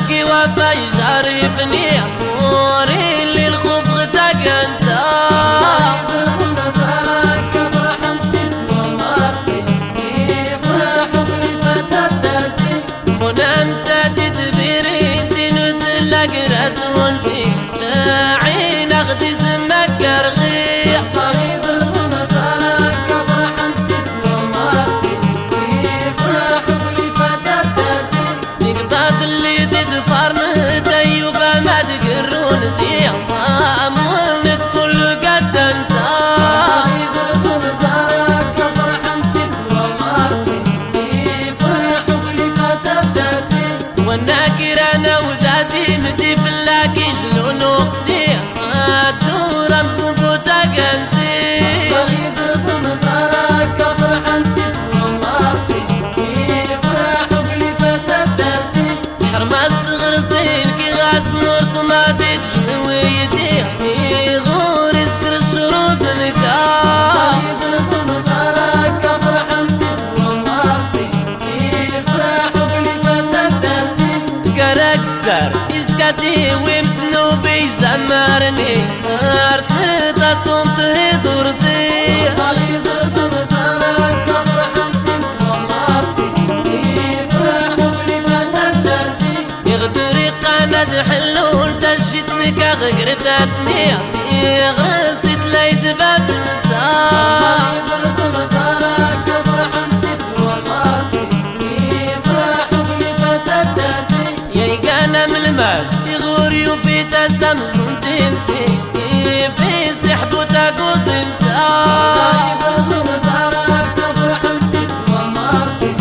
كي وفا يجارفني أموري اللي الخوف غتاك انت والناكرة وذاتي متي في اللاكي جنون وقتي الدورة مزبوطك انتي طريقة نصارك كفرح انتي الصمارسي يفرحوا بلي فتاتاتي تحرم استغرسين كي غاس نور طماطي جنويتي غور يسكر الشروط نكا طريقة نصارك كفرح انتي الصمارسي يفرحوا بلي فتاتاتي كاركسر إسكاتي ويمتلو بيزمرني أرتطة طمته دورتي طريقة نصارك كفرح انتي الصمارسي يفرحوا بلي فتاتاتي يغدري قاند حلول تجتني كغقرتاتني غرست ليت باب نساء طريقة نصارك كفرح انتي الصمارسي يفرحوا بلي فتاتاتي يا من المال يغوري وفي تسم تنسي في سحبو تاكو تنسى طريقة نصارك كفرح انتي الصمارسي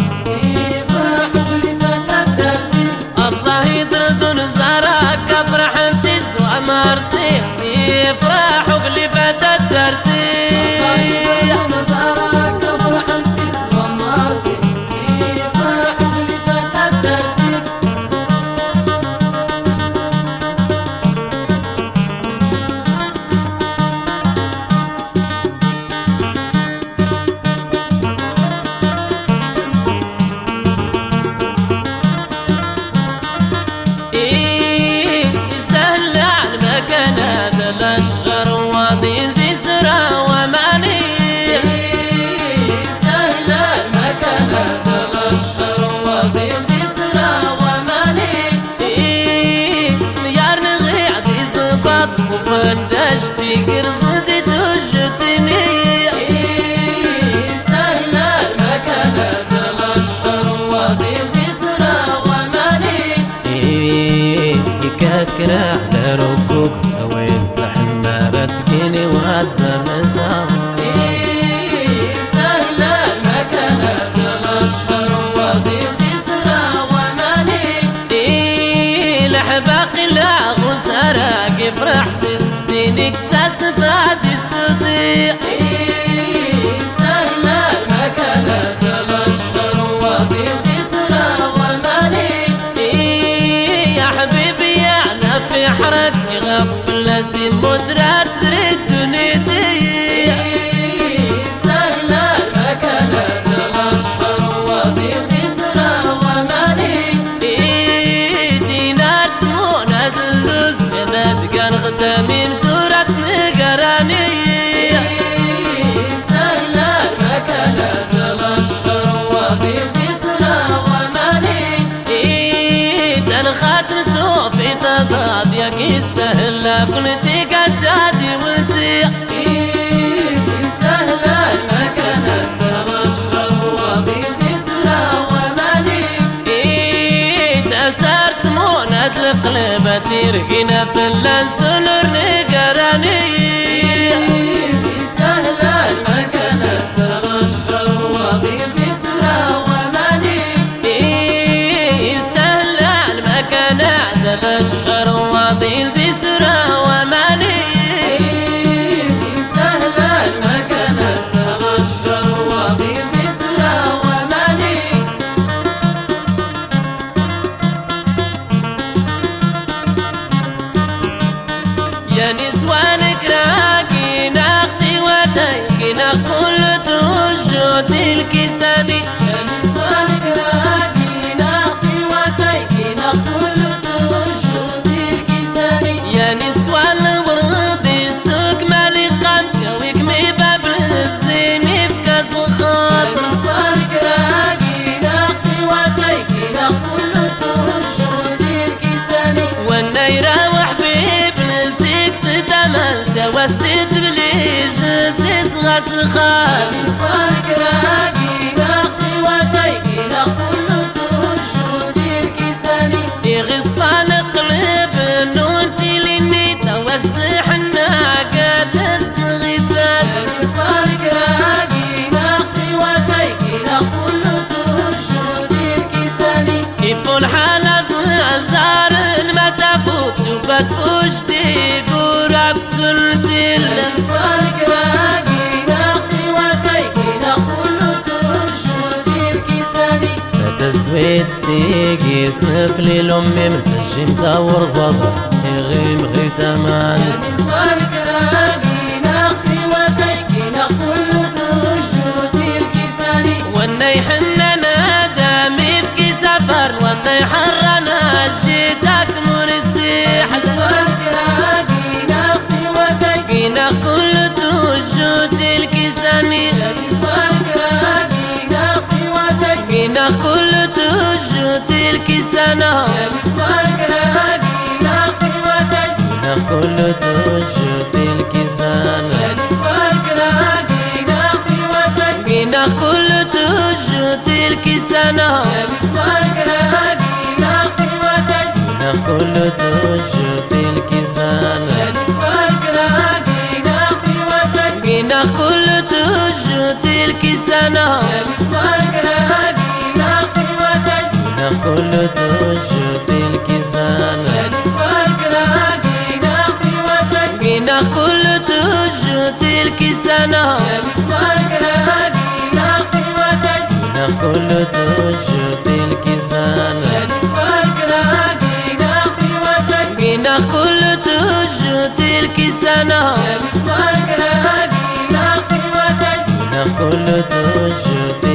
يفرحوا بلي فتاتاتي الله يطرد نزارك كفرح انتي مرسي يفرحوا بلي فاتت طريقة نصارك كفرح انتي الصمارسي يفرحوا بلي فتاتاتي يستاهل على المكان هذا الاشجار وضيل دي سرا وماني يستاهل المكان هذا الاشجار وضيل دي سرا وماني نيار نغي عدي زباط وفندشتي قرصتي تجتني يستاهل المكان هذا الاشجار وضيل دي سرا وماني يكاكر على ركوك وين الحمارة تجيني وهزر نزار يستاهل المكان هذا الاشجار وضيل دي سرا وماني لحباق لا غسرك يفرح سينك ساس فادي الصديق يستاهل المكان هذا الاشجار وضيل دي سرا وماني يا حبيبي انا في حرك يغف لازم مدرات زريت دنيتي يستاهل المكان هذا الاشجار وضيل دي سرا وماني دينا تمونا دلوز بنات كان ختامين تورات نقراني يستاهل المكان هذا الاشجار وضيل دي سرا وماني تنخاطرتو في تضاد ياك يستاهل كنتي قدادي وانتي يستاهل المكان هذا الاشجار وضيل دي سرا وماني تأثرت مونة القلب ترقينا في اللانسولر نقراني يستاهل المكان هذا الاشجار وضيل دي سرا وماني يستاهل المكان هذا الاشجار وضيل دي سرا وماني يستاهل المكان هذا الاشجار وضيل دي سرا وماني يا نسوانك راكينا اختي وتيكينا كل توجه الكساني يا نسوانك راكينا اختي وتيكينا كل سخان مسوارك راقي ناختي وتيقي ناخل تشوت الكساني يغصفان قلب نونتي لني توسلح الناقة تسنغي فاس مسوارك راقي ناختي وتيقي ناخل تشوت الكساني يفون حالة زار ما تفوت وبتفوش تيقورك سلتل مسوارك راقي ناختي وتيقي ناخل تشوت الكساني تزويت ستيقي سنفلي الأمي من تجمتا ورزضة يغيم غيتا مانس مسوارك راقي ناختي وتيقي ناخل تشوت الكساني والني حننا دامي في سفر والني حرنا جيتك مرسيح مسوارك راقي ناختي وتيقي قينا كل توجوت الكساني مسوارك راقي ناختي وتيقي قينا كل توجوت الكسانة مسوارك راقي ناختي وتيقي قينا كل توجوت الكسانة مسوارك راقي ناختي وتيقي قينا كل توجوت الكسانة مسوارك راقي ناختي وتيقي قينا كل توجوت الكسانة مسوارك راقي ناختي وتيقي قينا كل توجوت الكسانة مسوارك راقي ناختي وتيقي قينا كل توجوت الكسانة مسوارك راقي ناختي وتيقي قينا كل توجوت الكسانة مسوارك راقي ناختي وتيقي قينا كل توجوت الكسانة مسوارك راقي ناختي وتيقي قينا كل توجوت الكسانة مسوارك راقي ناختي وتيقي قينا كل توجوت